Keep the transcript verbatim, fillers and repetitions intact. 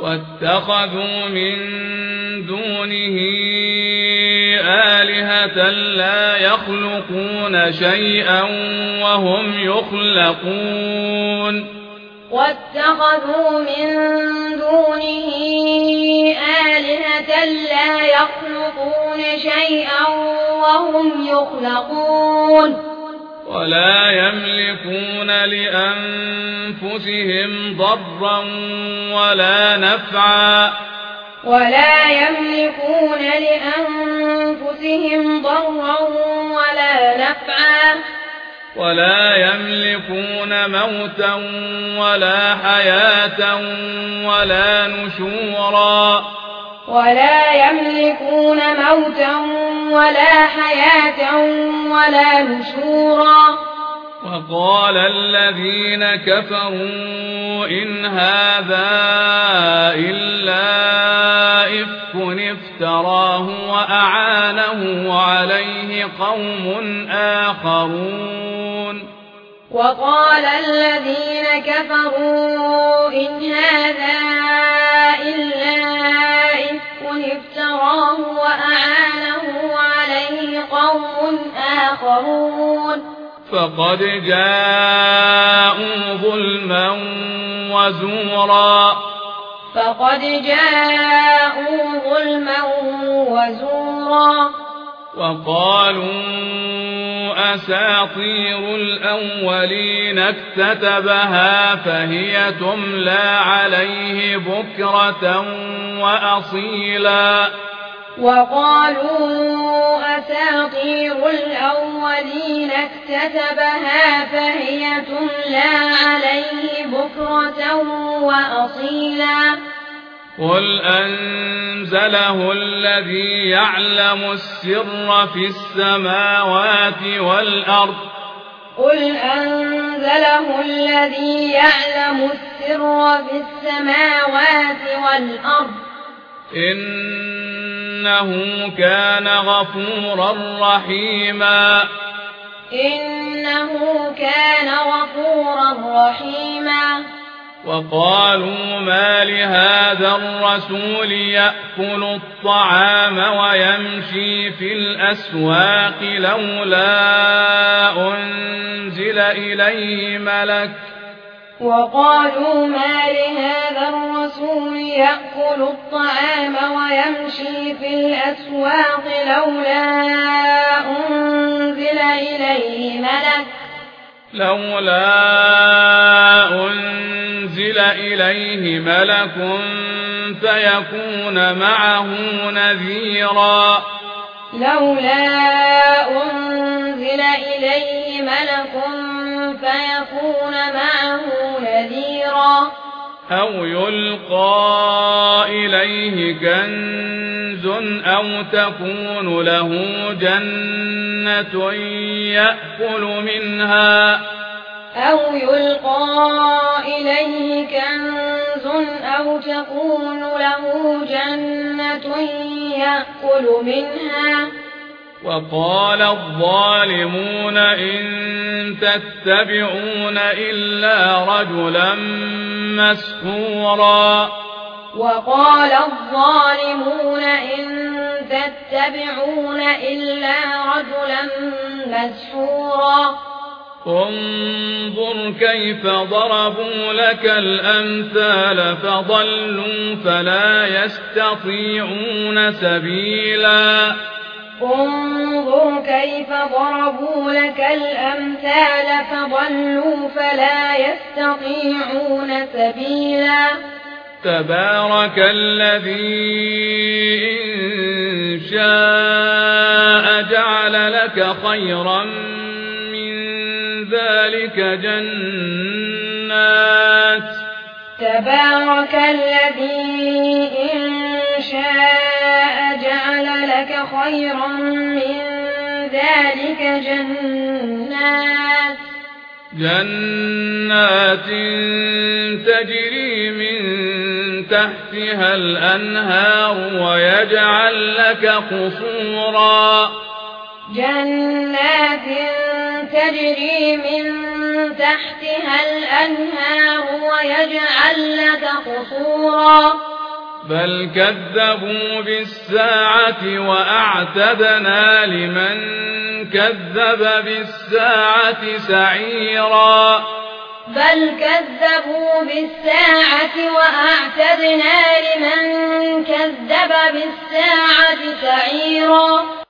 واتخذوا من دونه آلهة لا يخلقون شيئا وهم يخلقون واتخذوا من دونه آلهة لا يخلقون شيئا وهم يخلقون ولا يملكون لأنفسهم ضرا ولا نفعا ولا يملكون لأنفسهم ضرا ولا نفعا ولا يملكون موتا ولا حياة ولا نشورا ولا يملكون موتا ولا حياة ولا نشورا وقال الذين كفروا إن هذا إلا إفك افتراه وأعانه عليه قوم آخرون وقال الذين كفروا إن هذا إلا إفك افتراه وأعانه عليه قوم آخرون فقد جاءوا ظلما وزورا فقد جاءوا ظلما وزورا وقالوا أساطير الأولين اكتتبها فهي تملى عليه بكرة وأصيلا وقالوا أساطير الأولين اكتتبها فهي تملى عليه بكرة وأصيلا قل أنزله الذي يعلم السر في السماوات والأرض قل أنزله الذي يعلم السر في السماوات والأرض إنه كان غفورا رحيما إنه كان غفورا رحيما وقالوا ما لهذا الرسول يأكل الطعام ويمشي في الأسواق لولا أنزل إليه ملك وقالوا ما لهذا الرسول يأكل الطعام ويمشي في الأسواق لولا أنزل إليه ملك لولا أنزل إليه ملك فيكون معه نذيرا لولا أنزل إليه ملك فيكون معه نذيرا أو يلقى إليه كنز أو تكون له جنة يأكل منها أو يلقى إليه كنز أو تكون له جنة يأكل منها وقال الظالمون إن تتبعون إلا رجلا مسحورا وقال الظالمون إن تتبعون إلا رجلا مسحورا انظر كيف ضربوا لك الأمثال فضلوا فلا يستطيعون سبيلا انظر كيف ضربوا لك الأمثال فضلوا فلا يستطيعون سبيلا تبارك الذي إن شاء جعل لك خيرا من ذلك جنات تبارك الذي إن شاء جعل لك خيرا من ذلك جنات جنات تجري من تحتها الأنهار ويجعل لك قصورا جنات تجري من تحتها الأنهار ويجعل لك قصورا بل كذبوا بالساعة وأعتدنا لمن كذب بالساعة سعيرا بل كذبوا بالساعة وأعتدنا لمن كذب بالساعة سعيرا